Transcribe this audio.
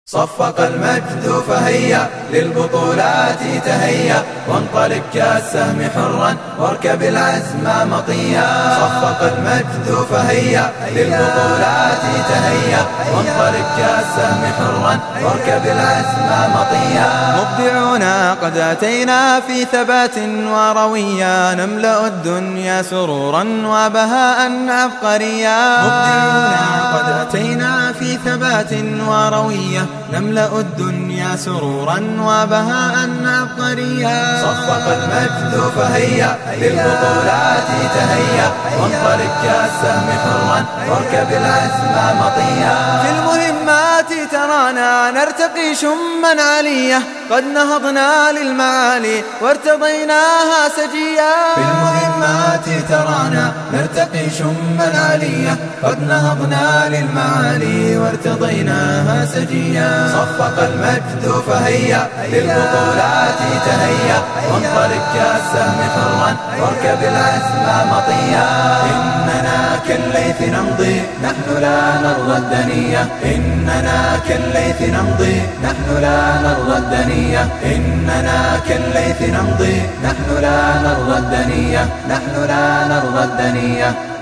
صفق المجد فهيا للبطولات تهيا، وانطلق كالسهم حرا واركب العزم مطيا. صفق المجد فهيا للبطولات تهيا، وانطلق كالسهم حرا واركب العزم مطيا. مبدعونا قد أتينا في ثبات ورويا، نملأ الدنيا سرورا وبهاء عبقريا. مبدعونا قد أتينا في ثبات ورويا، نملأ الدنيا سرورا وبهاء عبقريا. صفق المجد فهيا للبطولات تهيا، وانطلق كالسهم حرا واركب العزم مطيا. في المهمات ترانا نرتقي شما عليا، قد نهضنا للمعالي وارتضيناها سجيا. في المهمات ترانا نرتقي شما عليا، قد نهضنا للمعالي وارتضيناها سجيا. صفق المجد فهيا للبطولات تهيا، وانطلق كالسهم حرا واركب العزم مطيا. إننا كالليث نمضي نحن لا نرضى الدنيا، إننا كالليث نمضي نحن لا نرضى الدنيا، إننا كالليث نمضي نحن لا نرضى الدنيا، نحن لا نرضى الدنيا.